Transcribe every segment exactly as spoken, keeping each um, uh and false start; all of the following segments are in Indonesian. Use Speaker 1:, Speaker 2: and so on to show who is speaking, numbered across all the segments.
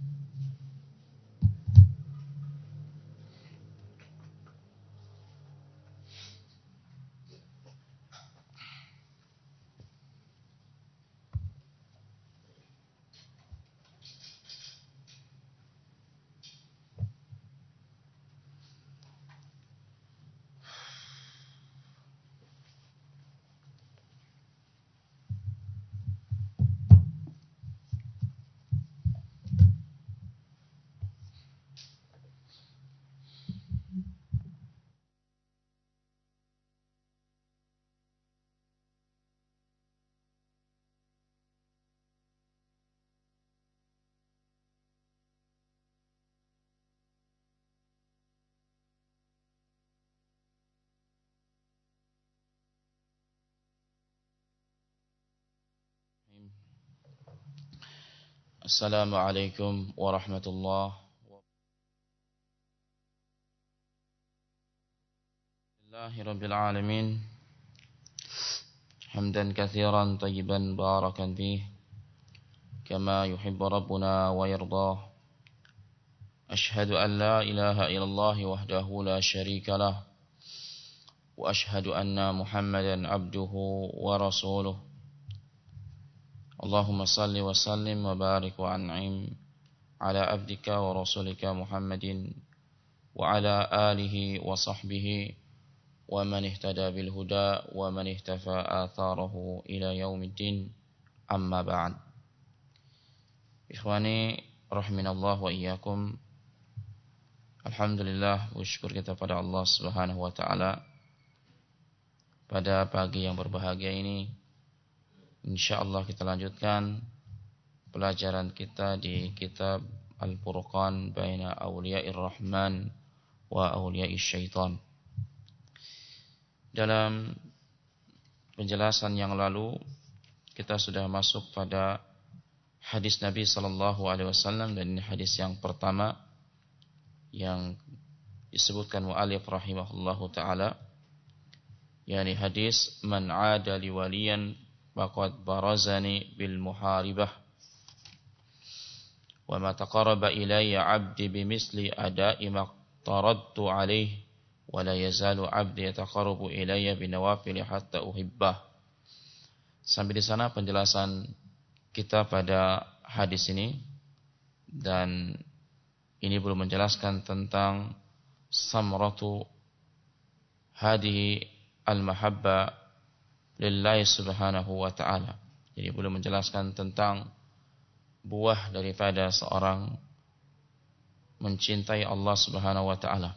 Speaker 1: Assalamualaikum warahmatullahi wabarakatuh. Hamdan katsiran tayyiban barakan fih kama yuhibbu rabbuna wa yardah. Ashhadu an la ilaha illallah wahdahu la syarika lah wa ashhadu anna Muhammadan abduhu wa rasuluh. Allahumma salli wa sallim wa barik wa an'im ala abdika wa rasulika Muhammadin wa ala alihi wa sahbihi wa man ihtada bil huda wa man ihtafa atharahu ila yaumiddin, amma ba'd. Ikhwani rahiminallah wa iyyakum. Alhamdulillah, bersyukur kita pada Allah Subhanahu wa taala pada pagi yang berbahagia ini. InsyaAllah kita lanjutkan pelajaran kita di kitab Al-Furqan Baina Awliya'ir Rahman wa Awliya'ish Syaitan. Dalam penjelasan yang lalu kita sudah masuk pada hadis Nabi sallallahu alaihi wasallam, dan ini hadis yang pertama yang disebutkan mu'allif rahimahullahu ta'ala, yakni hadis man 'ada li waliyan faqad barazani bil muharibah wa ma taqarraba ilayya 'abdi bimisli ada'i ma taradtu 'alaihi wa la yazalu 'abdi yataqarrabu ilayya binawafil hatta uhibbah. Sampai di sana penjelasan kita pada hadis ini, dan ini belum menjelaskan tentang samratu hadihi al-mahabba lillahi subhanahu wa ta'ala. Jadi belum menjelaskan tentang buah daripada seorang mencintai Allah subhanahu wa ta'ala.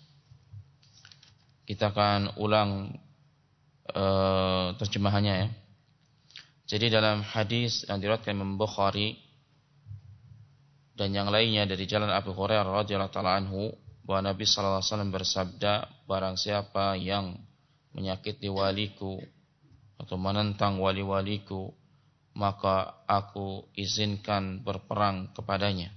Speaker 1: Kita akan ulang uh, terjemahannya ya. Jadi dalam hadis yang diriwayatkan Imam Bukhari dan yang lainnya dari jalan Abu Hurairah radhiyallahu ta'ala anhu, bahwa Nabi sallallahu alaihi wasallam bersabda, barang siapa yang menyakiti waliku atau menentang wali-waliku, maka aku izinkan berperang kepadanya.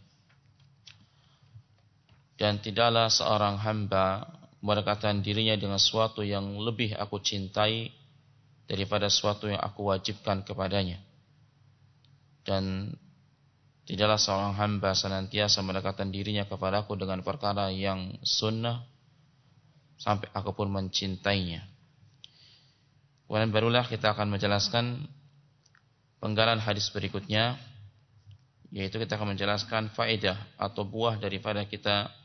Speaker 1: Dan tidaklah seorang hamba mendekatkan dirinya dengan sesuatu yang lebih aku cintai daripada sesuatu yang aku wajibkan kepadanya. Dan tidaklah seorang hamba senantiasa mendekatkan dirinya kepadaku dengan perkara yang sunnah sampai aku pun mencintainya. Kemudian barulah kita akan menjelaskan penggalan hadis berikutnya, yaitu kita akan menjelaskan faedah atau buah daripada kita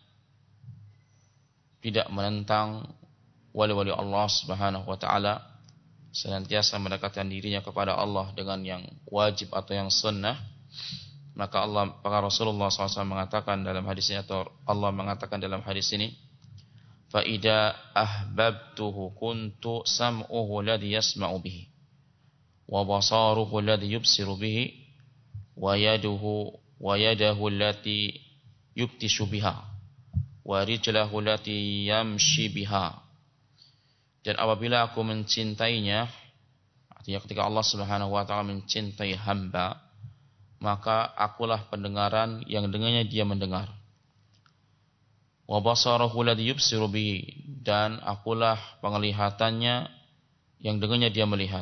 Speaker 1: tidak menentang wali-wali Allah Subhanahu wa taala, senantiasa mendekatkan dirinya kepada Allah dengan yang wajib atau yang sunnah. Maka Allah, maka Rasulullah shallallahu alaihi wasallam mengatakan dalam hadis ini, atau Allah mengatakan dalam hadis ini, fa idza ahbabtuhu kuntu sam'uhu alladhi yasma'u bihi wa basaruhu alladhi yubsiru bihi wa yaduhu wa yadahu allati yubtishu biha wa rijlahu allati yamshi biha. Dan apabila aku mencintainya, artinya ketika Allah Subhanahu wa taala mencintai hamba, maka akulah pendengaran yang dengannya dia mendengar, wa basarahu alladhi yubsiru bihi, dan akulah penglihatannya yang dengannya dia melihat,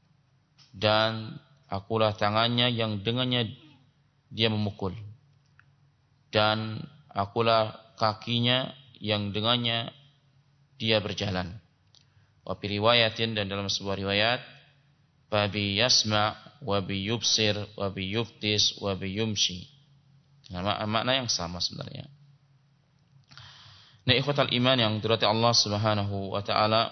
Speaker 1: dan akulah tangannya yang dengannya dia memukul. dan akulah kakinya yang dengannya dia berjalan. Wa fi riwayatin, dan dalam sebuah riwayat, babi yasma' wa bi yubsir wa bi yuftis wa bi yumshi. Nah, makna yang sama sebenarnya. Nah, ikhwatal iman yang dirahmati Allah Subhanahu wa taala,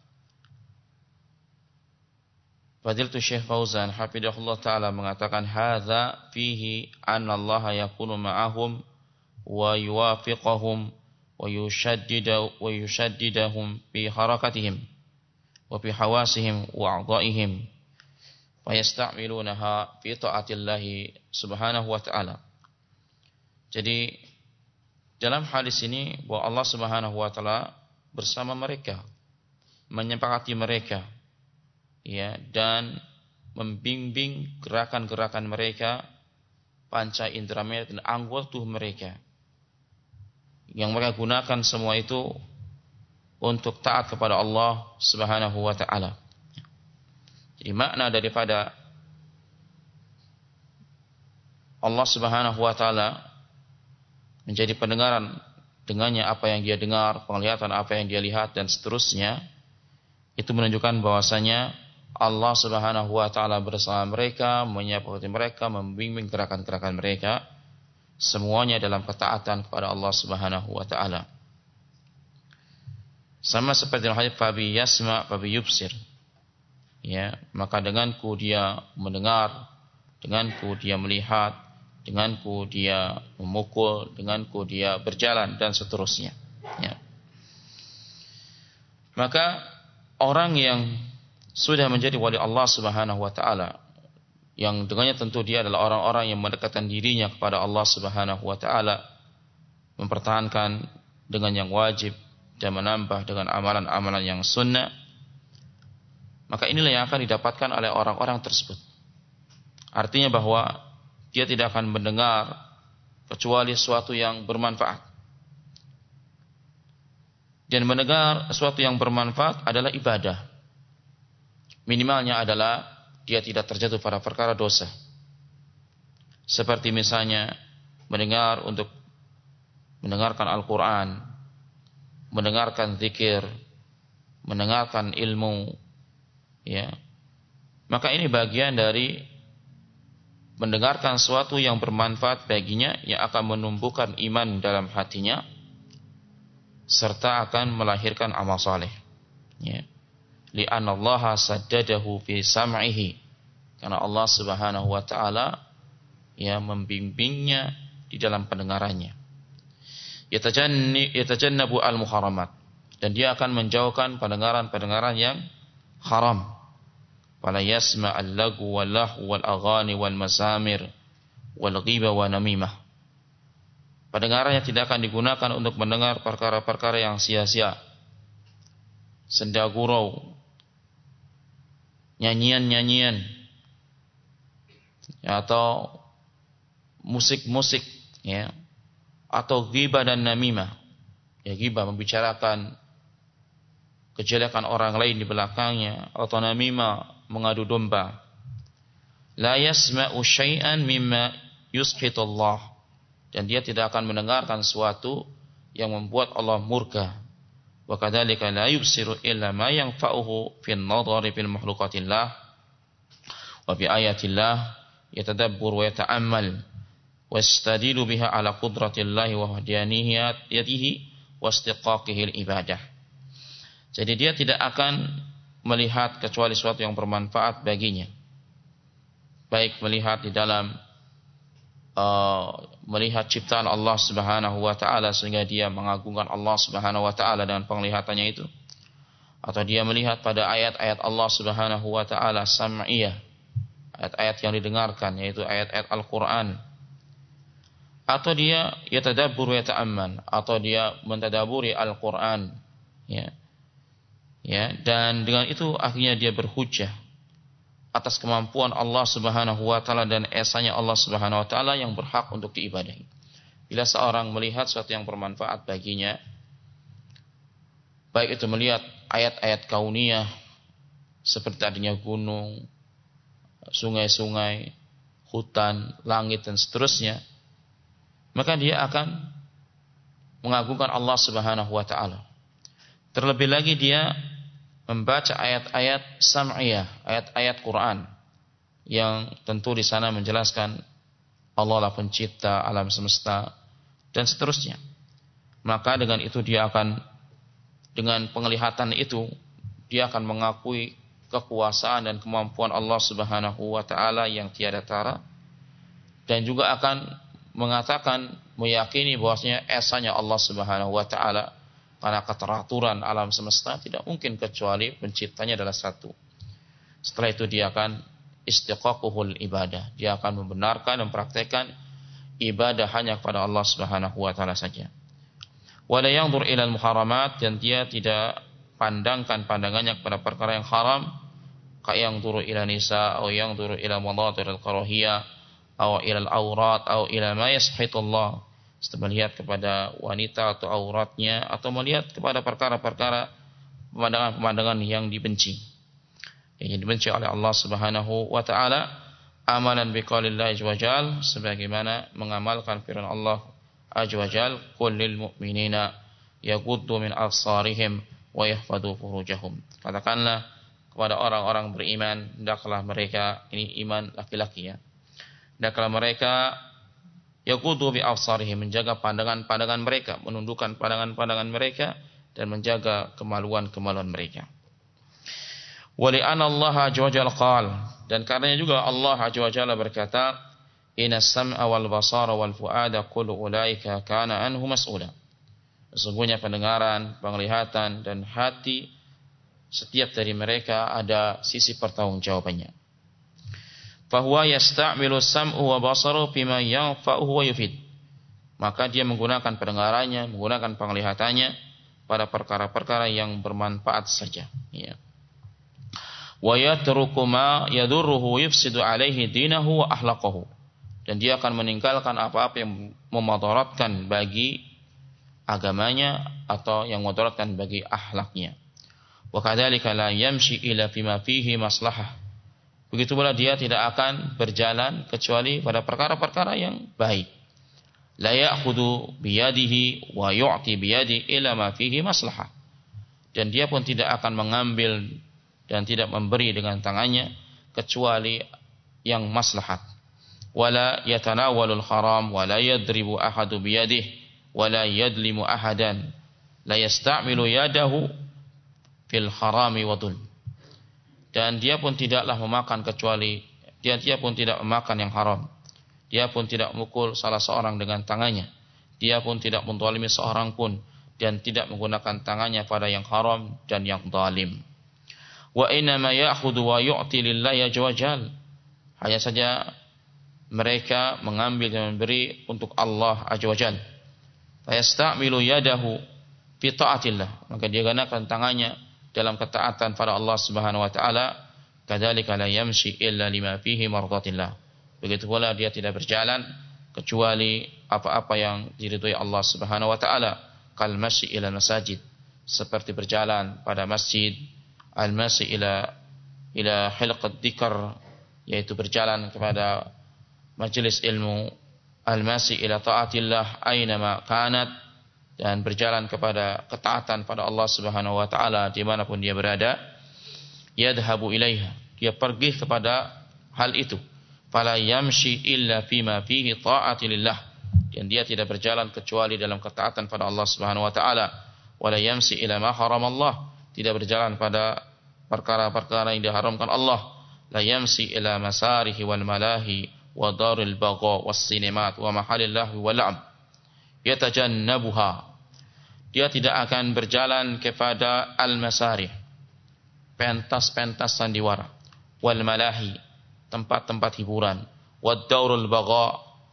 Speaker 1: Fadilatu Syekh Fauzan hafizahullah taala mengatakan hadza fihi anna Allah yakunu ma'ahum wa yuwafiqahum wa yushaddida wa yushaddidahum fi harakatihim wa fi hawasihim wa a'dha'ihim fa yasta'milunaha fi ta'atillahi subhanahu wa ta'ala. Jadi dalam hadis ini bahwa Allah Subhanahu wa taala bersama mereka, menyepakati mereka, ya, dan membimbing gerakan-gerakan mereka, panca indera mereka dan anggota tubuh mereka, yang mereka gunakan semua itu untuk taat kepada Allah Subhanahu wa taala. Jadi makna daripada Allah Subhanahu wa taala menjadi pendengaran, dengannya apa yang dia dengar, penglihatan apa yang dia lihat, dan seterusnya, itu menunjukkan bahwasanya Allah Subhanahu wa taala bersama mereka, menyepakati mereka, membimbing gerakan-gerakan mereka, semuanya dalam ketaatan kepada Allah Subhanahu wa taala. Sama seperti dalam hadis fabi yasma fabi yubsir. Ya, maka denganku dia mendengar, denganku dia melihat, denganku dia memukul, denganku dia berjalan, dan seterusnya. Ya. Maka orang yang sudah menjadi wali Allah Subhanahu wa taala, yang dengannya tentu dia adalah orang-orang yang mendekatkan dirinya kepada Allah Subhanahu wa taala, mempertahankan dengan yang wajib dan menambah dengan amalan-amalan yang sunnah, maka inilah yang akan didapatkan oleh orang-orang tersebut. Artinya bahwa dia tidak akan mendengar kecuali sesuatu yang bermanfaat. Dan mendengar sesuatu yang bermanfaat adalah ibadah. Minimalnya adalah dia tidak terjatuh pada perkara dosa. Seperti misalnya mendengar untuk mendengarkan Al-Quran, mendengarkan zikir, mendengarkan ilmu, ya. Maka ini bagian dari mendengarkan sesuatu yang bermanfaat baginya, yang akan menumbuhkan iman dalam hatinya, serta akan melahirkan amal saleh. Ya. Li'anna Allah saddadahu fi sam'ihi, karena Allah Subhanahu wa taala ya membimbingnya di dalam pendengarannya. Yatajannabu al-muharamat, dan dia akan menjauhkan pendengaran-pendengaran yang haram. Fala yasma' al-lagu wal-lahu wal-aghani wal-masamir wal-ghiba wa namimah. Pendengarannya tidak akan digunakan untuk mendengar perkara-perkara yang sia-sia, senda gurau, nyanyian-nyanyian, ya, atau musik-musik, ya, atau ghibah dan namimah. Ya, ghibah membicarakan kejelekan orang lain di belakangnya, atau namimah mengadu domba. La yasma'u syai'an mimma yushitullah, dan dia tidak akan mendengarkan sesuatu yang membuat Allah murka. Wa kadzalika la yubsiru illa ma yanfa'uhu fin nadhari fil makhluqatillah wa bi ayatillah yatadabbur wa yata'ammal wastadilu biha ala qudratillahi wa wahdaniyatihi wa istiqaqihi al-ibadah. Jadi dia tidak akan melihat kecuali sesuatu yang bermanfaat baginya, baik melihat di dalam uh, melihat ciptaan Allah Subhanahu wa taala sehingga dia mengagungkan Allah Subhanahu wa taala dengan penglihatannya itu, atau dia melihat pada ayat-ayat Allah Subhanahu wa taala sam'iyah, ayat-ayat yang didengarkan, yaitu ayat-ayat Al-Qur'an, atau dia yatadabbur wa yata'amman, atau dia mentadaburi Al-Qur'an, ya. Ya, dan dengan itu akhirnya dia berhujjah atas kemampuan Allah Subhanahu wa taala dan esanya Allah Subhanahu wa taala yang berhak untuk diibadahi. Bila seorang melihat sesuatu yang bermanfaat baginya, baik itu melihat ayat-ayat kauniyah seperti adanya gunung, sungai-sungai, hutan, langit dan seterusnya, maka dia akan mengagungkan Allah Subhanahu wa taala. Terlebih lagi dia membaca ayat-ayat sam'iyah, ayat-ayat Quran yang tentu di sana menjelaskan Allah lah pencipta alam semesta dan seterusnya. Maka dengan itu dia akan, dengan penglihatan itu dia akan mengakui kekuasaan dan kemampuan Allah Subhanahu wa taala yang tiada tara, dan juga akan mengatakan, meyakini bahwasanya esanya Allah Subhanahu wa taala, karena keteraturan alam semesta tidak mungkin kecuali penciptanya adalah satu. Setelah itu dia akan istiqaquhul ibadah, dia akan membenarkan dan mempraktekkan ibadah hanya kepada Allah Subhanahu wa taala saja. Wala yanzur ilal muharamat, dan dia tidak pandangkan pandangannya kepada perkara yang haram, ka yang turu ila nisa atau yang turu ila madatiril karahiyah atau ila aurat atau ila ma yashhitullah, melihat kepada wanita atau auratnya, atau melihat kepada perkara-perkara pemandangan-pemandangan yang dibenci, yang dibenci oleh Allah Subhanahu wa taala, amalan biqaulillahi azza wajal, sebagaimana mengamalkan firman Allah azza wajal, qul lil mu'minina yaghuddu min absarihim wa yahfadhu furujahum. Katakanlah kepada orang-orang beriman, hendaklah mereka, ini iman laki-laki ya, hendaklah mereka yaghuddu bi absarihim, menjaga pandangan-pandangan mereka, menundukkan pandangan-pandangan mereka dan menjaga kemaluan-kemaluan mereka. Wa li anna Allah azza wajalla qala, dan karenanya juga Allah azza wajalla berkata, innas sam'a wal basara wal fuada kullu ulaika kana anhu mas'ula. Sesungguhnya pendengaran, penglihatan dan hati, setiap dari mereka ada sisi pertanggungjawabannya. Fahuwa yasta'milu sam'u wa basaru bima yanfa'uhu wa yufid. Maka dia menggunakan pendengarannya, menggunakan penglihatannya pada perkara-perkara yang bermanfaat saja, ya. Wa yatruku ma yadurruhu yufsidu alaihi dinahu wa akhlaqahu. Dan dia akan meninggalkan apa-apa yang memudaratkan bagi agamanya atau yang memudaratkan bagi akhlaknya. Wa kadzalika la yamshi ila fima fihi maslahah. Begitu pula dia tidak akan berjalan kecuali pada perkara-perkara yang baik. La ya'khudhu biyadihi wa yu'ti biyadi ila ma fihi maslahah. Dan dia pun tidak akan mengambil dan tidak memberi dengan tangannya kecuali yang maslahat. Wala yatanawalul haram wala yadribu ahadu biyadihi wala yadlimu ahadan. La yasta'milu yadahu fil harami wa dhulm. Dan dia pun tidaklah memakan kecuali dia dia pun tidak memakan yang haram. Dia pun tidak memukul salah seorang dengan tangannya. Dia pun tidak menzalimi seorang pun, dan tidak menggunakan tangannya pada yang haram dan yang zalim. Wa inna ma ya'khudhu wa yu'ti lillahi azza wajal. Hanya saja mereka mengambil dan memberi untuk Allah azza wajal. Fa yasta'milu yadahu fi ta'atillah. Maka dia gunakan tangannya dalam ketaatan pada Allah Subhanahu wa taala. Kadzalika la yamshi illa lima fihi mardatillah. Begitu pula dia tidak berjalan kecuali apa-apa yang diridhoi Allah Subhanahu wa taala. Kal masyi ila masajid, seperti berjalan pada masjid, al masyi ila ila hilqat dzikr, yaitu berjalan kepada majelis ilmu, al masyi ila taatillah aynama kanat, dan berjalan kepada ketaatan pada Allah Subhanahu wa taala dimanapun dia berada. Yadhabu ilaiha, dia pergi kepada hal itu. Fala yamshi illa fima fihi ta'atilillah, dan dia tidak berjalan kecuali dalam ketaatan pada Allah Subhanahu wa taala. Wala yamshi ila ma haramallah, tidak berjalan pada perkara-perkara yang diharamkan Allah. La yamshi ila masarihi wal malahi wa daril bagha was sinimat wa mahalillahi wal la'ab. Yatajannabuha, dia tidak akan berjalan kepada al-masarih, pentas-pentas sandiwara, wal malahi, tempat-tempat hiburan, wad daurul bagha,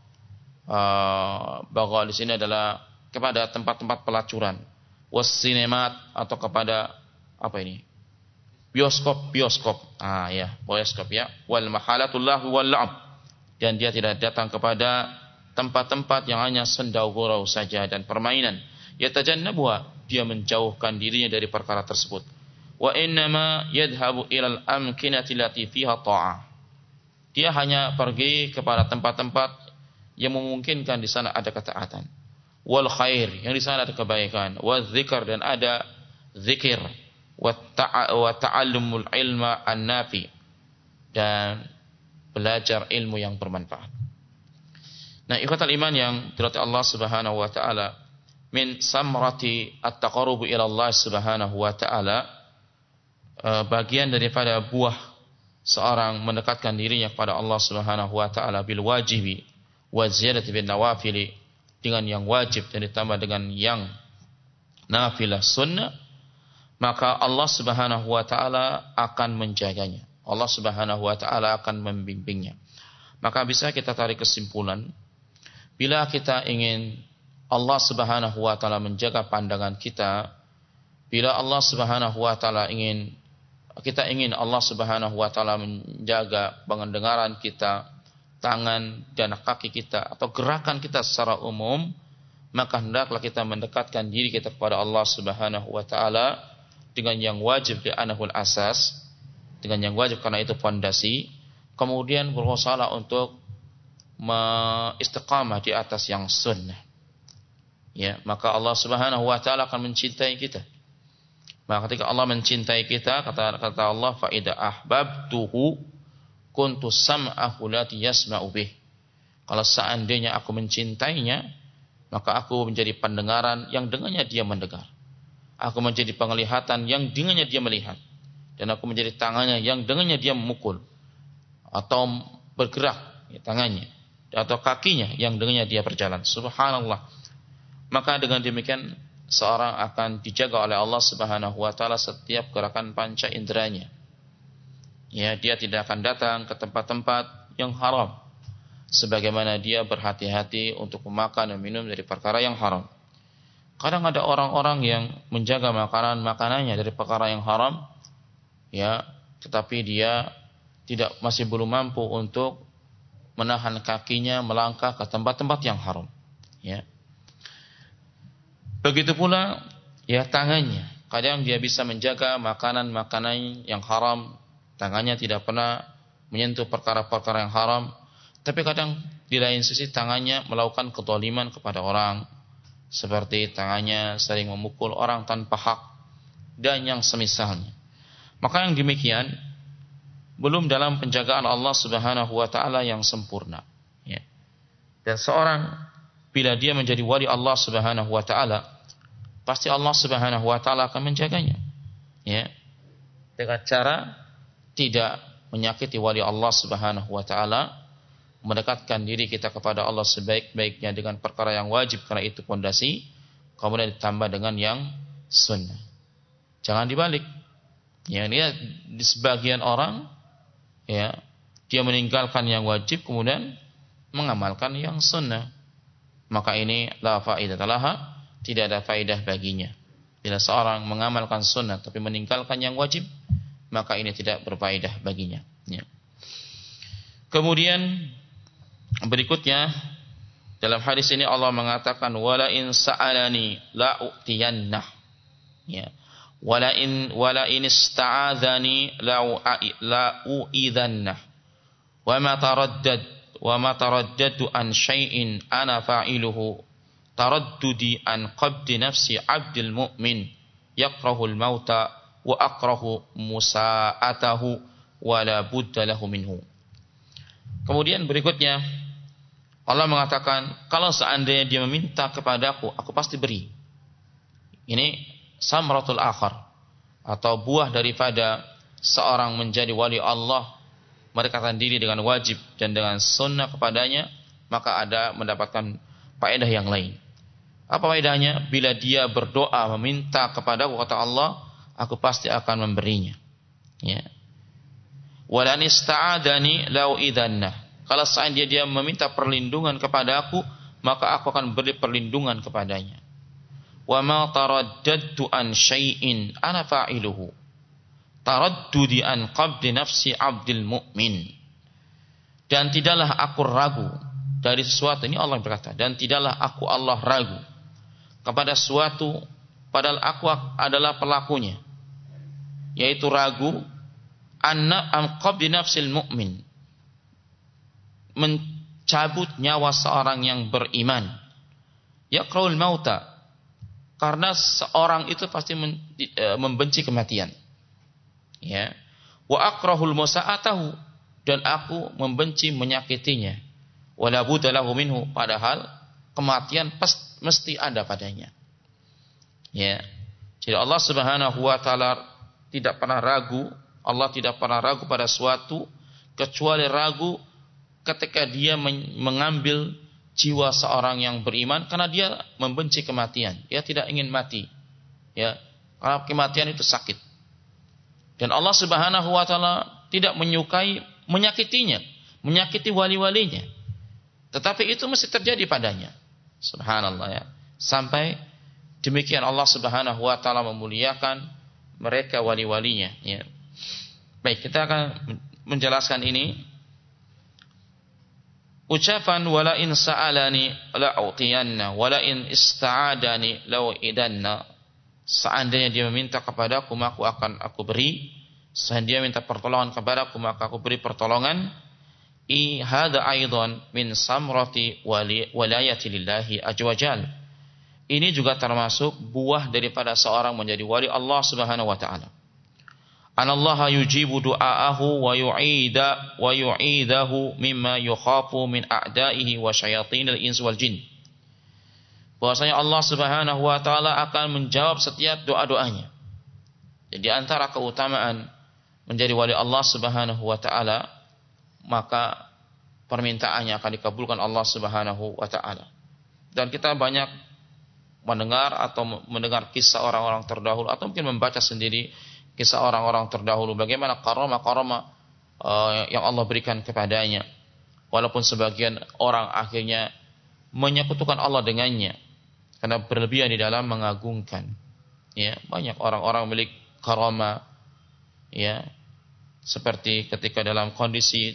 Speaker 1: uh, bagha di sini adalah kepada tempat-tempat pelacuran, was sinemat, atau kepada apa ini, bioskop bioskop ah ya bioskop ya, wal mahalatullah wal la'ab, dan dia tidak datang kepada tempat-tempat yang hanya sendau gurau saja dan permainan. Yatajannabuha, dia menjauhkan dirinya dari perkara tersebut. Wa innama yadhhabu ilal amkinati allati fiha ta'ah, dia hanya pergi kepada tempat-tempat yang memungkinkan di sana ada ketaatan. Wal khair, yang di sana ada kebaikan. Wal dzikr, dan ada zikir. Wa ta'allumul ilma an-nafi, dan belajar ilmu yang bermanfaat. Nah, ikhwatal iman yang dirahmati Allah Subhanahu wa taala, min samrati at-taqarrub ila Allah Subhanahu wa taala, bagian daripada buah seorang mendekatkan dirinya kepada Allah Subhanahu wa taala bil wajibi wa ziyadati bin nawafili, dengan yang wajib dan ditambah dengan yang nafilah sunnah, maka Allah Subhanahu wa taala akan menjaganya. Allah Subhanahu wa taala akan membimbingnya. Maka bisa kita tarik kesimpulan, bila kita ingin Allah Subhanahu wa taala menjaga pandangan kita, bila Allah Subhanahu wa taala ingin kita ingin Allah Subhanahu wa taala menjaga pendengaran kita, tangan dan kaki kita atau gerakan kita secara umum, maka hendaklah kita mendekatkan diri kita kepada Allah Subhanahu wa taala dengan yang wajib di anahul asas, dengan yang wajib karena itu fondasi, kemudian berusaha untuk istiqamah di atas yang sunnah. Ya, maka Allah Subhanahu wa taala akan mencintai kita. Maka ketika Allah mencintai kita, kata kata Allah, fa idza ahbabtuhu kuntu sam'ahu allati yasma'u bih. Kalau seandainya aku mencintainya, maka aku menjadi pendengaran yang dengannya dia mendengar. Aku menjadi penglihatan yang dengannya dia melihat. Dan aku menjadi tangannya yang dengannya dia memukul atau bergerak, ya, tangannya, atau kakinya yang dengannya dia berjalan. Subhanallah. Maka dengan demikian seorang akan dijaga oleh Allah Subhanahu wa taala setiap gerakan panca inderanya. Ya, dia tidak akan datang ke tempat-tempat yang haram, sebagaimana dia berhati-hati untuk memakan dan minum dari perkara yang haram. Kadang ada orang-orang yang menjaga makanan-makanannya dari perkara yang haram, ya, tetapi dia tidak masih belum mampu untuk menahan kakinya melangkah ke tempat-tempat yang haram, ya. Begitu pula ya tangannya. Kadang dia bisa menjaga makanan-makanan yang haram, tangannya tidak pernah menyentuh perkara-perkara yang haram, tapi kadang di lain sisi tangannya melakukan kezaliman kepada orang, seperti tangannya sering memukul orang tanpa hak dan yang semisalnya. Maka yang demikian belum dalam penjagaan Allah Subhanahu wa taala yang sempurna, ya. Dan seorang bila dia menjadi wali Allah Subhanahu wa taala, pasti Allah Subhanahu wa taala akan menjaganya, ya. Dengan cara tidak menyakiti wali Allah Subhanahu wa taala, mendekatkan diri kita kepada Allah sebaik-baiknya dengan perkara yang wajib karena itu pondasi, kemudian ditambah dengan yang sunnah. Jangan dibalik. Ya, dia di sebagian orang, ya, dia meninggalkan yang wajib kemudian mengamalkan yang sunnah. Maka ini la faedah laha, tidak ada faedah baginya. Bila seorang mengamalkan sunnah tapi meninggalkan yang wajib, maka ini tidak berfaedah baginya, ya. Kemudian berikutnya dalam hadis ini Allah mengatakan wala in sa'alani la u'tiyannah, ya. Wala in wala in ista'adzani la la u'idzannah. Wa ma taraddad wa ma taraddadu an syai'in ana fa'iluhu taraddudi an qabdi nafsi 'abdil mu'min yakrahu al-mauta wa akrahu musa'atahu wa la budda lahu minhu. Kemudian berikutnya Allah mengatakan, kalau seandainya dia meminta kepadaku, aku pasti beri. Ini samratul akhar, atau buah daripada seorang menjadi wali Allah, mendekatkan diri dengan wajib dan dengan sunnah kepadanya, maka ada mendapatkan faedah yang lain. Apa faedahnya? Bila dia berdoa meminta kepadaku, kata Allah, aku pasti akan memberinya, ya. Walan ista'adani lau idzannah. Kalau seandainya dia meminta perlindungan kepada aku, maka aku akan beri perlindungan kepadanya. Wa ma taraddadtu an syai'in ana fa'iluhu taraddudi an qabdi nafsi 'abdil mu'min. Dan tidaklah aku ragu dari sesuatu, ini Allah berkata, dan tidaklah aku Allah ragu kepada suatu padahal aku adalah pelakunya, yaitu ragu anna am qabdi nafsil mu'min, cabut nyawa seorang yang beriman. Yaqra'ul mauta, karena seorang itu pasti membenci kematian. Ya. Wa akrahul musa'atahu, dan aku membenci menyakitinya. Wala budda lahu minhu, padahal kematian pas, mesti ada padanya. Ya. Jadi Allah Subhanahu wa taala tidak pernah ragu, Allah tidak pernah ragu pada suatu, kecuali ragu ketika dia mengambil jiwa seorang yang beriman, karena dia membenci kematian. Dia tidak ingin mati. Ya, karena kematian itu sakit. Dan Allah Subhanahu wa taala tidak menyukai menyakitinya, menyakiti wali-walinya. Tetapi itu mesti terjadi padanya. Subhanallah ya. Sampai demikian Allah Subhanahu wa taala memuliakan mereka wali-walinya, ya. Baik, kita akan menjelaskan ini. Ucapan wala in sa'alani la'utiyanna wala in ista'adani la'u'idanna. Seandainya dia meminta kepadaku, maka aku akan aku beri. Seandainya dia minta pertolongan kepadaku, maka aku beri pertolongan. I hadza aidan min samrati walayati lillahi ajwajal. Ini juga termasuk buah daripada seorang menjadi wali Allah Subhanahu wa taala. Anallaha yujibu du'aahu wa yu'ida wa yu'idahu mimma yukhafu min a'daihi wa syayatinil insi wal jin. Bahwasanya Allah Subhanahu wa taala akan menjawab setiap doa-doanya. Jadi antara keutamaan menjadi wali Allah Subhanahu wa taala, maka permintaannya akan dikabulkan Allah Subhanahu wa taala. Dan kita banyak mendengar atau mendengar kisah orang-orang terdahulu, atau mungkin membaca sendiri kisah orang-orang terdahulu, bagaimana karomah-karomah uh, yang Allah berikan kepadanya. Walaupun sebagian orang akhirnya menyekutukan Allah dengannya, karena berlebihan di dalam mengagungkan. Ya, banyak orang-orang milik karomah, ya, seperti ketika dalam kondisi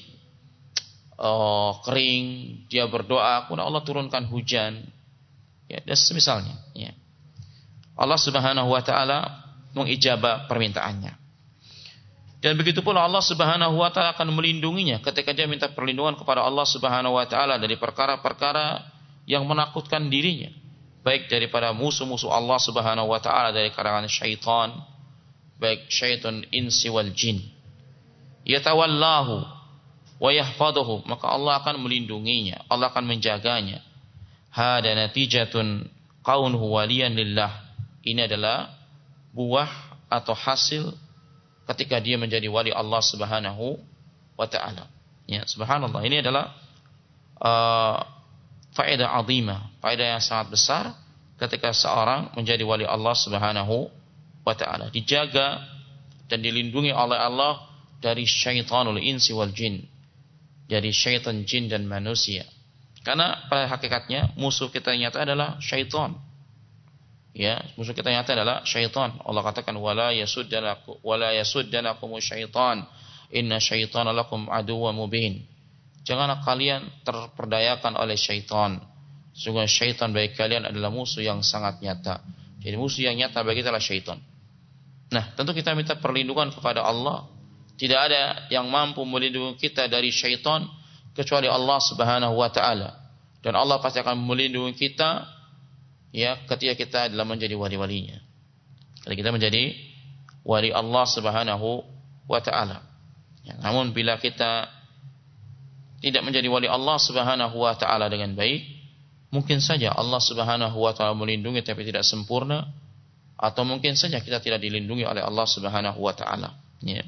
Speaker 1: uh, kering, dia berdoa, kemudian Allah turunkan hujan. Ya, dan semisalnya, ya. Allah Subhanahu wa taala mengijabah permintaannya. Dan begitu pula Allah Subhanahu wa taala akan melindunginya ketika dia minta perlindungan kepada Allah Subhanahu wa taala dari perkara-perkara yang menakutkan dirinya, baik daripada musuh-musuh Allah Subhanahu wa taala dari kalangan syaitan, baik syaitan insi wal jin. Yatawallahu wa yahfaduhu, maka Allah akan melindunginya, Allah akan menjaganya. Hada natijatun kaunuhu waliyan lillah. Ini adalah buah atau hasil ketika dia menjadi wali Allah Subhanahu wa taala. Ya, subhanallah. Ini adalah uh, faedah azimah, faedah yang sangat besar ketika seorang menjadi wali Allah Subhanahu wa taala. Dijaga dan dilindungi oleh Allah dari syaitanul insi wal jin, dari syaitan jin dan manusia. Karena pada hakikatnya musuh kita yang nyata adalah syaitan. Ya, musuh kita yang nyata adalah syaitan. Allah katakan wala yasuddanakum wala yasuddanakum syaitan inna syaitana lakum aduwwun mubin. Janganlah kalian terperdayakan oleh syaitan. Sungguh syaitan bagi kalian adalah musuh yang sangat nyata. Jadi musuh yang nyata bagi kita adalah syaitan. Nah, tentu kita minta perlindungan kepada Allah. Tidak ada yang mampu melindungi kita dari syaitan kecuali Allah Subhanahu wa taala. Dan Allah pasti akan melindungi kita ya ketika kita adalah menjadi wali-walinya. Ketika kita menjadi wali Allah Subhanahu wa taala. Ya, namun bila kita tidak menjadi wali Allah Subhanahu wa taala dengan baik, mungkin saja Allah Subhanahu wa taala melindungi tapi tidak sempurna, atau mungkin saja kita tidak dilindungi oleh Allah Subhanahu wa taala. Ya.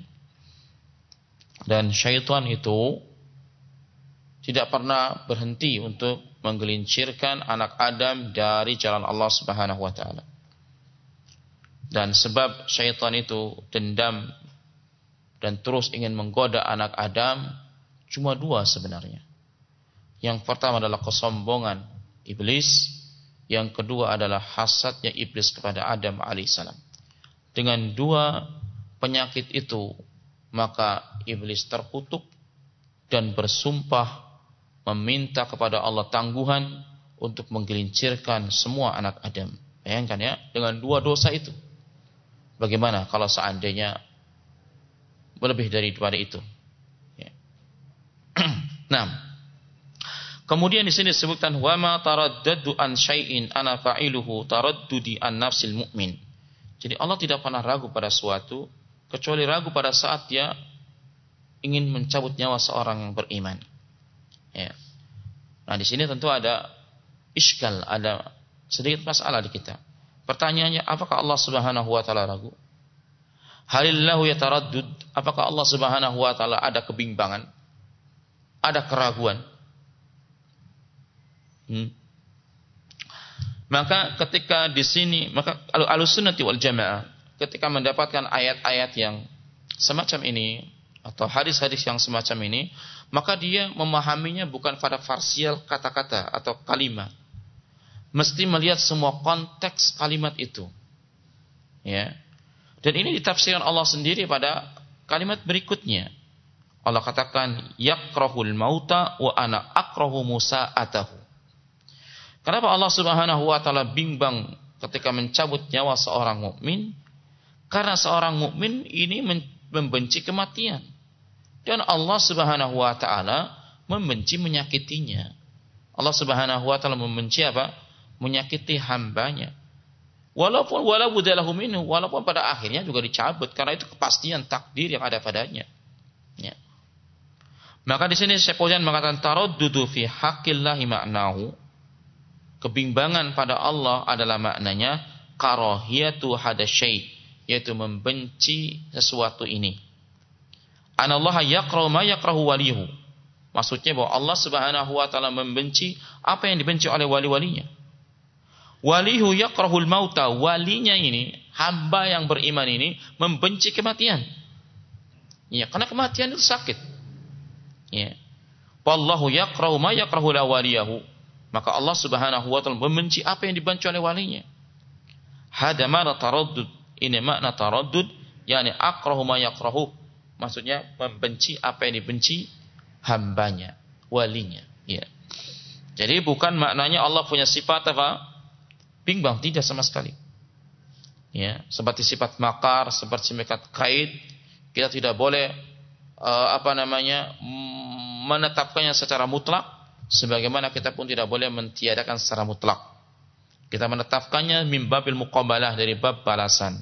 Speaker 1: Dan syaitan itu tidak pernah berhenti untuk menggelincirkan anak Adam dari jalan Allah Subhanahu wa taala. Dan sebab syaitan itu dendam dan terus ingin menggoda anak Adam cuma dua sebenarnya. Yang pertama adalah kesombongan iblis, yang kedua adalah hasadnya iblis kepada Adam alaihissalam. Dengan dua penyakit itu, maka iblis terkutuk dan bersumpah meminta kepada Allah tangguhan untuk menggelincirkan semua anak Adam. Bayangkan ya, dengan dua dosa itu. Bagaimana kalau seandainya lebih daripada itu? Ya. Nah, Kemudian di sini disebutkan wa ma taraddadu an syai'in ana fa'iluhu taraddudi an nafsil mu'min. Jadi Allah tidak pernah ragu pada suatu kecuali ragu pada saat dia ingin mencabut nyawa seorang yang beriman. Ya. Nah, di sini tentu ada iskal, ada sedikit masalah di kita. Pertanyaannya, apakah Allah Subhanahu wa taala ragu? Halillahu yataraddud, apakah Allah Subhanahu wa taala ada kebimbangan? Ada keraguan? Hmm. Maka ketika di sini, maka Ahlussunnah wal Jamaah ketika mendapatkan ayat-ayat yang semacam ini atau hadis-hadis yang semacam ini, maka dia memahaminya bukan pada parsial kata-kata atau kalimat. Mesti melihat semua konteks kalimat itu. Ya. Dan ini ditafsirkan Allah sendiri pada kalimat berikutnya. Allah katakan yakrahul mauta wa ana akrahu musa'atahu. Kenapa Allah Subhanahu wa taala bimbang ketika mencabut nyawa seorang mukmin? Karena seorang mukmin ini membenci kematian. Dan Allah Subhanahu wa taala membenci menyakitinya. Allah Subhanahu wa taala membenci apa? Menyakiti hambanya. Walaupun wala budalahu minhu, walaupun pada akhirnya juga dicabut karena itu kepastian takdir yang ada padanya. Ya. Maka di sini Syekh Fauzan mengatakan taraddudu fi haqqillahi ma'nahu. Kebimbangan pada Allah adalah maknanya karahiyatu hadasyai, yaitu membenci sesuatu ini. Anallaha yakrahu ma yakrahu walihu. Maksudnya bahwa Allah Subhanahu wa taala membenci apa yang dibenci oleh wali-walinya. Walihu yakrahul mauta, walinya ini, hamba yang beriman ini membenci kematian. Ya, karena kematian itu sakit. Ya. Wallahu yakrahu ma yakrahu waliyahu. Maka Allah Subhanahu wa taala membenci apa yang dibenci oleh walinya. Hada makna taraddud. Ini makna taraddud, yakni akrahu ma yakrahu. Maksudnya membenci apa yang dibenci hambanya, walinya. Ya. Jadi bukan maknanya Allah punya sifat apa? Bimbang, tidak sama sekali. Ya, seperti sifat makar, seperti sifat kaid, kita tidak boleh uh, apa namanya menetapkannya secara mutlak. Sebagaimana kita pun tidak boleh mentiadakan secara mutlak. Kita menetapkannya min babil muqabalah, dari bab balasan.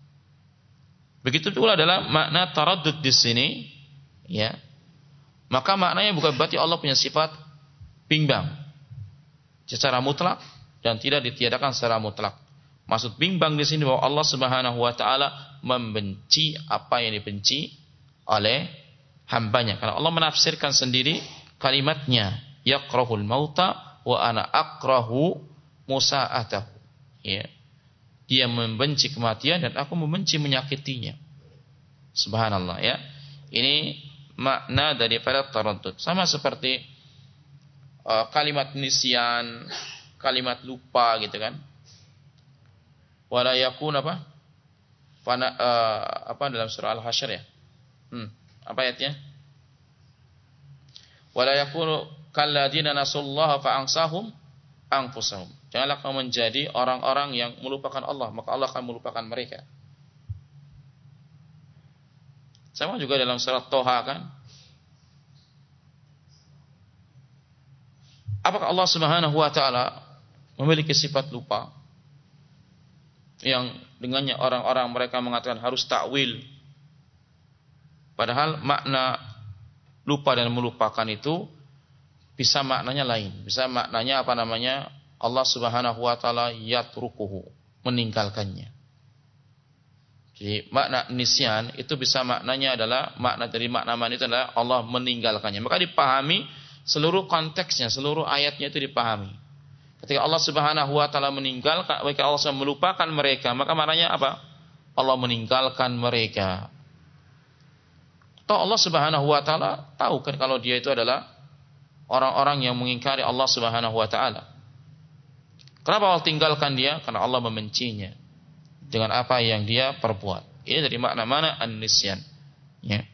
Speaker 1: Begitu pula adalah makna taraddud di sini, ya. Maka maknanya bukan berarti Allah punya sifat bimbang secara mutlak dan tidak ditiadakan secara mutlak. Maksud bimbang di sini bahwa Allah Subhanahu wa taala membenci apa yang dibenci oleh hambanya. Karena Allah menafsirkan sendiri kalimatnya. Yakrahul mauta wa ana akrahu musa'atahu. Ya. Dia membenci kematian dan aku membenci menyakitinya. Subhanallah, ya. Ini makna daripada taraddud. Sama seperti uh, kalimat nisyan, kalimat lupa gitu kan. Wala yakun apa? Pada uh, apa dalam surah Al-Hasyr ya? Hmm, apa ayatnya? Wala yakunu kalladzina nasullaha fa'ansahum anfusahum. Janganlah kamu menjadi orang-orang yang melupakan Allah, maka Allah akan melupakan mereka. Sama juga dalam surat Toha kan. Apakah Allah Subhanahu wa taala memiliki sifat lupa yang dengannya orang-orang mereka mengatakan harus takwil? Padahal makna lupa dan melupakan itu bisa maknanya lain. Bisa maknanya apa namanya? Allah Subhanahu wa taala yatrukuhu, meninggalkannya. Jadi makna nisyan itu bisa maknanya adalah makna dari makna man itu adalah Allah meninggalkannya. Maka dipahami seluruh konteksnya, seluruh ayatnya itu dipahami. Ketika Allah Subhanahu wa taala meninggalkan, ketika Allah melupakan mereka, maka maknanya apa? Allah meninggalkan mereka. Toh Allah Subhanahu wa taala tahu kan kalau dia itu adalah orang-orang yang mengingkari Allah Subhanahu wa taala. Kenapa Allah tinggalkan dia? Karena Allah membencinya dengan apa yang dia perbuat. Ini dari makna-makna an-nisyan. Ya.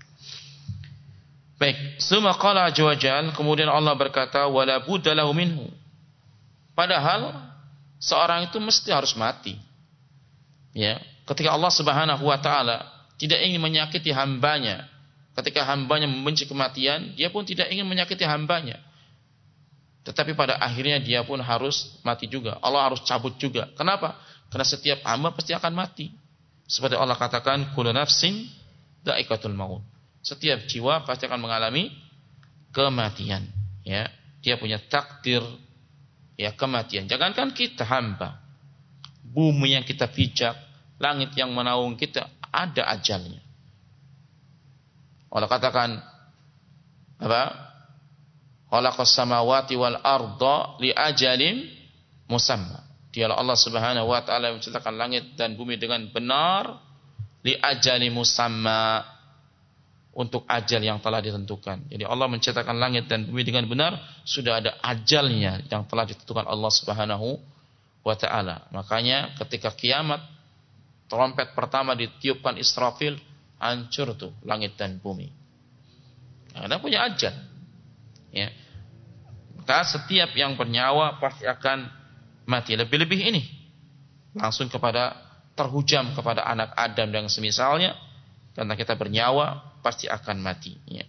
Speaker 1: Baik, summa qala azza wa jalla, kemudian Allah berkata wala budda lahu minhu. Padahal seorang itu mesti harus mati. Ya, ketika Allah Subhanahu wa taala tidak ingin menyakiti hambanya, ketika hambanya membenci kematian, dia pun tidak ingin menyakiti hambanya. Tetapi pada akhirnya dia pun harus mati juga. Allah harus cabut juga. Kenapa? Karena setiap hamba pasti akan mati. Seperti Allah katakan, kullu nafsin dha'iqatul maut. Setiap jiwa pasti akan mengalami kematian. Ya, dia punya takdir ya kematian. Jangankan kita hamba, bumi yang kita pijak, langit yang menaung kita, ada ajalnya. Allah katakan apa? Khalaqas samawati wal arda li ajalin musamma. Dialah Allah Subhanahu wa taala yang menciptakan langit dan bumi dengan benar li ajalin musamma, untuk ajal yang telah ditentukan. Jadi Allah menciptakan langit dan bumi dengan benar, sudah ada ajalnya yang telah ditentukan Allah Subhanahu wa taala. Makanya ketika kiamat, trompet pertama ditiupkan Israfil, hancur tuh langit dan bumi. Karena punya ajal. Ya. Maka setiap yang bernyawa pasti akan mati. Lebih-lebih ini langsung kepada terhujam kepada anak Adam dan semisalnya, karena kita bernyawa pasti akan mati. Ya.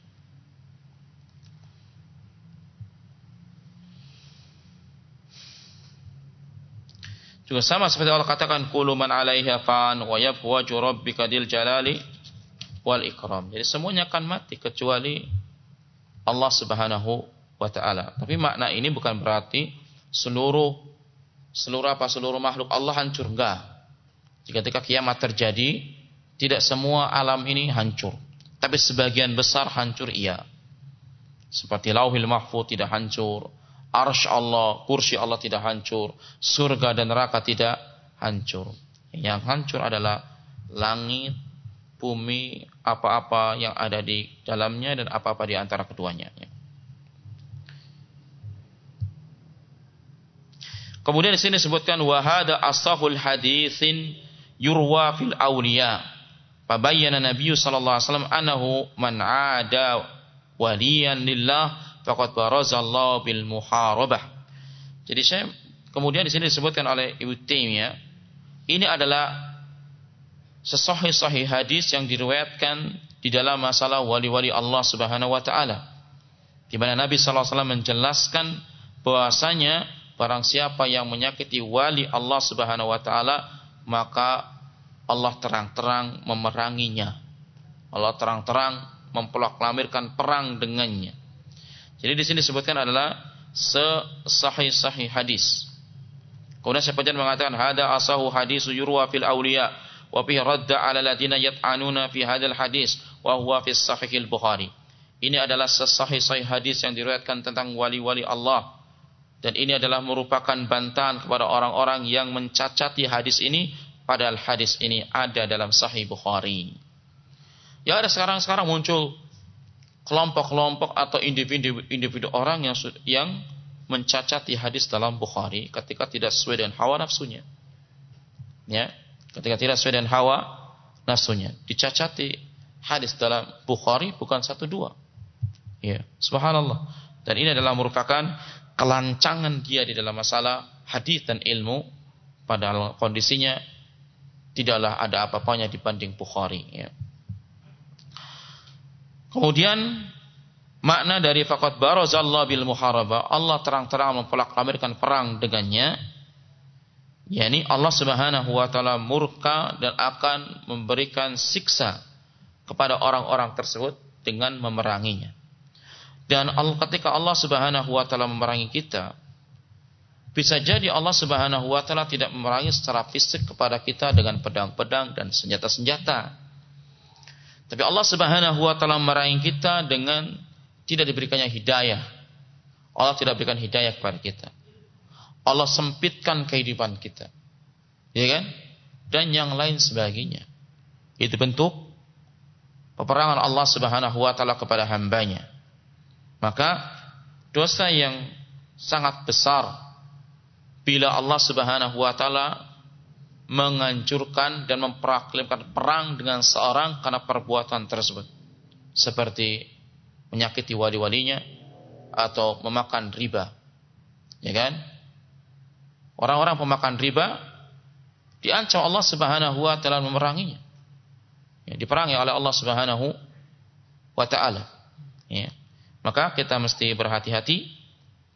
Speaker 1: Juga sama seperti Allah katakan, kullu man 'alaiha fan wa yabqa wajhu rabbika dzil jalali wal ikram. Jadi semuanya akan mati kecuali Allah Subhanahu wa taala. Tapi makna ini bukan berarti seluruh seluruh apa seluruh makhluk Allah hancur, enggak. Jika ketika kiamat terjadi, tidak semua alam ini hancur, tapi sebagian besar hancur iya. Seperti Lauhil Mahfuz tidak hancur, Arsy Allah, kursi Allah tidak hancur, surga dan neraka tidak hancur. Yang hancur adalah langit, bumi, apa-apa yang ada di dalamnya dan apa-apa di antara keduanya. Kemudian di sini disebutkan wa hada ashahul haditsin yurwa fil awliya. Fabayyana Nabi sallallahu alaihi wasallam annahu man 'ada waliyan lillah faqad barazallahu bil muharabah. Jadi saya kemudian di sini disebutkan oleh Ibnu Taimiyah, ini adalah sesahih-sahih hadis yang diriwayatkan di dalam masalah wali-wali Allah Subhanahu wa taala, di mana Nabi sallallahu alaihi wasallam menjelaskan bahwasanya barang siapa yang menyakiti wali Allah Subhanahu wa taala, maka Allah terang-terang memeranginya. Allah terang-terang memproklamirkan perang dengannya. Jadi di sini disebutkan adalah sesahih-sahih hadis. Kemudian sebagian mengatakan hada asahu hadisu yurwa fil awliya wa fi radda 'ala alladziina yat'anuna fi hadzal hadis wa huwa fi sahihil Bukhari. Ini adalah sesahih-sahih hadis yang diriwayatkan tentang wali-wali Allah, dan ini adalah merupakan bantahan kepada orang-orang yang mencacati hadis ini, padahal hadis ini ada dalam Sahih Bukhari. Ya, ada sekarang-sekarang muncul kelompok-kelompok atau individu-individu orang yang yang mencacati hadis dalam Bukhari ketika tidak sesuai dengan hawa nafsunya. Ya, ketika tidak sesuai dengan hawa nafsunya, dicacati hadis dalam Bukhari bukan satu dua. Ya, subhanallah. Dan ini adalah merupakan kelancangan dia di dalam masalah hadis dan ilmu, padahal kondisinya tidaklah ada apa-apanya dibanding Bukhari. Ya. Kemudian makna dari faqad barazallahu bil muharabah, Allah terang-terang memproklamirkan perang dengannya, yakni Allah Subhanahu wa taala murka dan akan memberikan siksa kepada orang-orang tersebut dengan memeranginya. Dan Allah, ketika Allah Subhanahu wa taala memerangi kita, bisa jadi Allah Subhanahu wa taala tidak memerangi secara fisik kepada kita dengan pedang-pedang dan senjata-senjata. Tapi Allah Subhanahu wa taala memerangi kita dengan tidak diberikannya hidayah. Allah tidak berikan hidayah kepada kita. Allah sempitkan kehidupan kita. Ya kan? Dan yang lain sebagainya. Itu bentuk peperangan Allah Subhanahu wa taala kepada hambanya. Maka dosa yang sangat besar bila Allah Subhanahu wa taala menganjurkan dan memproklamkan perang dengan seorang karena perbuatan tersebut, seperti menyakiti wali-walinya atau memakan riba. Ya kan? Orang-orang pemakan riba diancam Allah Subhanahu wa taala memeranginya. Ya, diperangi oleh Allah Subhanahu wa taala. Ya. Maka kita mesti berhati-hati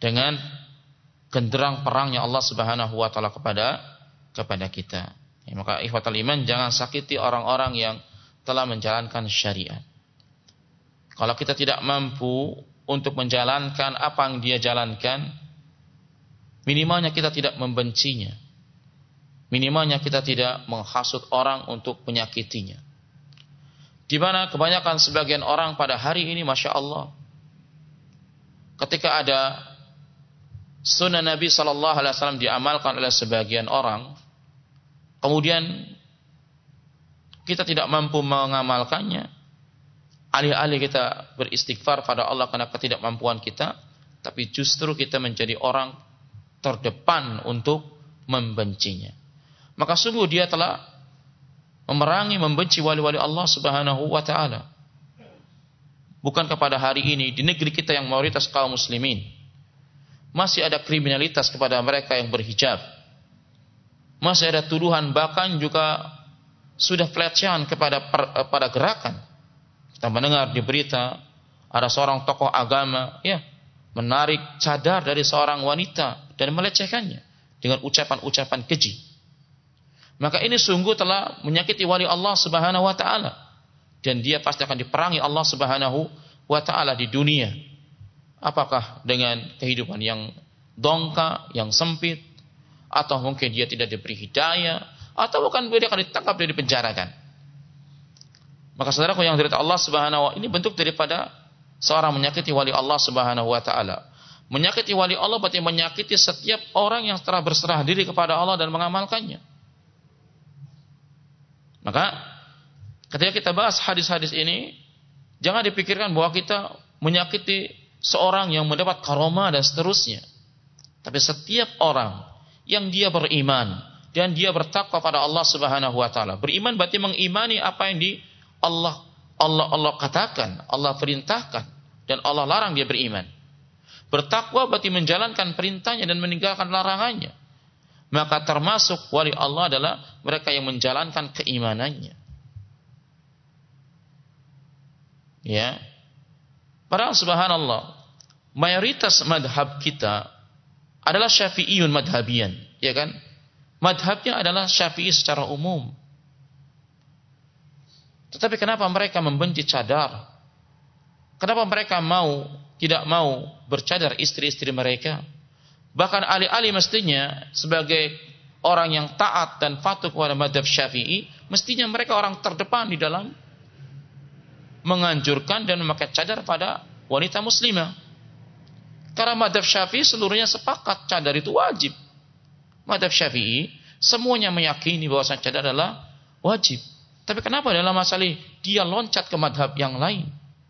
Speaker 1: dengan genderang perangnya Allah Subhanahu wa taala kepada kepada kita. Ya, maka ikhwatal iman, jangan sakiti orang-orang yang telah menjalankan syariat. Kalau kita tidak mampu untuk menjalankan apa yang dia jalankan, minimalnya kita tidak membencinya. Minimalnya kita tidak menghasut orang untuk menyakitinya. Di mana kebanyakan sebagian orang pada hari ini, Masya Allah, ketika ada sunnah Nabi Sallallahu Alaihi Wasallam diamalkan oleh sebagian orang, kemudian kita tidak mampu mengamalkannya, alih-alih kita beristighfar pada Allah karena ketidakmampuan kita, tapi justru kita menjadi orang terdepan untuk membencinya. Maka sungguh dia telah memerangi, membenci wali-wali Allah Subhanahu wa taala. Bukan kepada hari ini di negeri kita yang mayoritas kaum muslimin masih ada kriminalitas kepada mereka yang berhijab. Masih ada tuduhan, bahkan juga sudah pelecehan kepada per, pada gerakan. Kita mendengar di berita ada seorang tokoh agama ya menarik cadar dari seorang wanita dan melecehkannya dengan ucapan-ucapan keji. Maka ini sungguh telah menyakiti wali Allah Subhanahu wa taala, dan dia pasti akan diperangi Allah Subhanahu wa taala di dunia. Apakah dengan kehidupan yang dongka, yang sempit, atau mungkin dia tidak diberi hidayah, atau bukan dia akan ditangkap dan dipenjarakan. Maka saudaraku yang dirahmati Allah Subhanahu wa taala, ini bentuk daripada seorang menyakiti wali Allah Subhanahu wa taala. Menyakiti wali Allah berarti menyakiti setiap orang yang telah berserah diri kepada Allah dan mengamalkannya. Maka ketika kita bahas hadis-hadis ini, jangan dipikirkan bahwa kita menyakiti seorang yang mendapat karomah dan seterusnya. Tapi setiap orang yang dia beriman dan dia bertakwa pada Allah Subhanahu wa taala. Beriman berarti mengimani apa yang di Allah Allah Allah katakan, Allah perintahkan, dan Allah larang dia beriman. Bertakwa berarti menjalankan perintahnya dan meninggalkan larangannya. Maka termasuk wali Allah adalah mereka yang menjalankan keimanannya. Ya. Padahal subhanallah, mayoritas madhab kita adalah syafi'iyun madhabian, ya kan? Madhabnya adalah syafi'i secara umum. Tetapi kenapa mereka membenci cadar? Kenapa mereka mau tidak mau bercadar istri-istri mereka? Bahkan alih-alih mestinya sebagai orang yang taat dan patuh kepada madhab syafi'i, mestinya mereka orang terdepan di dalam menganjurkan dan memakai cadar pada wanita muslimah. Karena madhab syafi'i seluruhnya sepakat cadar itu wajib. Madhab syafi'i semuanya meyakini bahwa cadar adalah wajib. Tapi kenapa dalam masalah dia loncat ke madhab yang lain?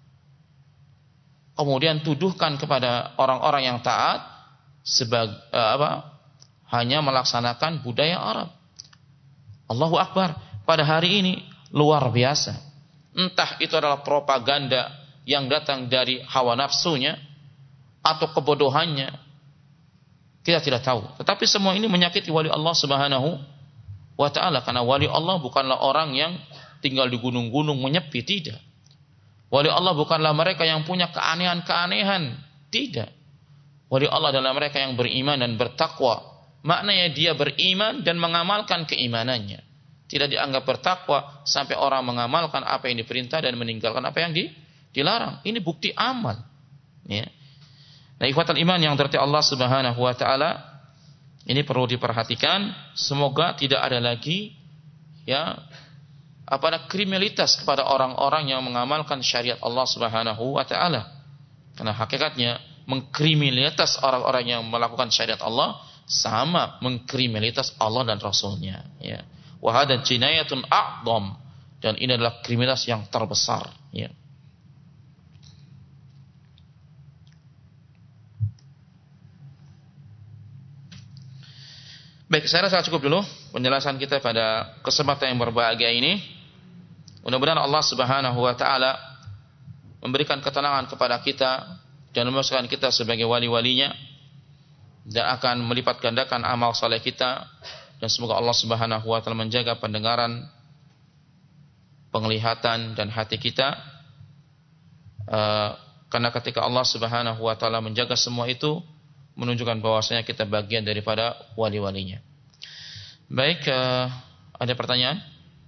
Speaker 1: Kemudian tuduhkan kepada orang-orang yang taat sebagai apa? Hanya melaksanakan budaya Arab. Allahu Akbar. Pada hari ini luar biasa. Entah itu adalah propaganda yang datang dari hawa nafsunya atau kebodohannya, kita tidak tahu. Tetapi semua ini menyakiti wali Allah Subhanahu wa taala, karena wali Allah bukanlah orang yang tinggal di gunung-gunung menyepi, tidak. Wali Allah bukanlah mereka yang punya keanehan-keanehan, tidak. Wali Allah adalah mereka yang beriman dan bertakwa. Maknanya dia beriman dan mengamalkan keimanannya. Tidak dianggap bertakwa sampai orang mengamalkan apa yang diperintah dan meninggalkan apa yang di, dilarang. Ini bukti amal. Ya. Nah, ikhwatal iman yang dirahmati Allah Subhanahu wa taala, ini perlu diperhatikan. Semoga tidak ada lagi ya apa kriminalitas kepada orang-orang yang mengamalkan syariat Allah Subhanahu wa taala. Karena hakikatnya mengkriminalitas orang-orang yang melakukan syariat Allah sama mengkriminalitas Allah dan Rasulnya. Ya. Wa hadza jinayatun a'dham, dan ini adalah kriminalitas yang terbesar. Ya. Baik, saya rasa cukup dulu penjelasan kita pada kesempatan yang berbahagia ini. Mudah-mudahan Allah Subhanahu wa taala memberikan ketenangan kepada kita dan memasukkan kita sebagai wali-walinya, dan akan melipat gandakan amal saleh kita. Dan semoga Allah Subhanahu wa taala menjaga pendengaran, penglihatan dan hati kita. Uh, karena ketika Allah Subhanahu wa taala menjaga semua itu, menunjukkan bahwasanya kita bagian daripada wali-walinya. Baik, uh, ada pertanyaan?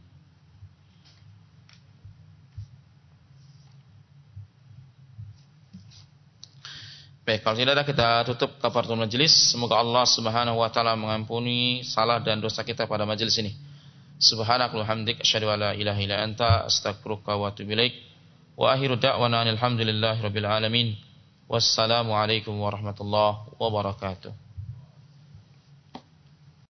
Speaker 1: Baik, kalau tidak ada kita tutup kafaratul majelis. Semoga Allah Subhanahu wa taala mengampuni salah dan dosa kita pada majelis ini. Subhanakallahumma hamdik asyhadu an la ilaha illa anta astaghfiruka wa atubu ilaik. Wa akhiru da'wana alhamdulillahi rabbil alamin. Wassalamu alaikum warahmatullahi wabarakatuh.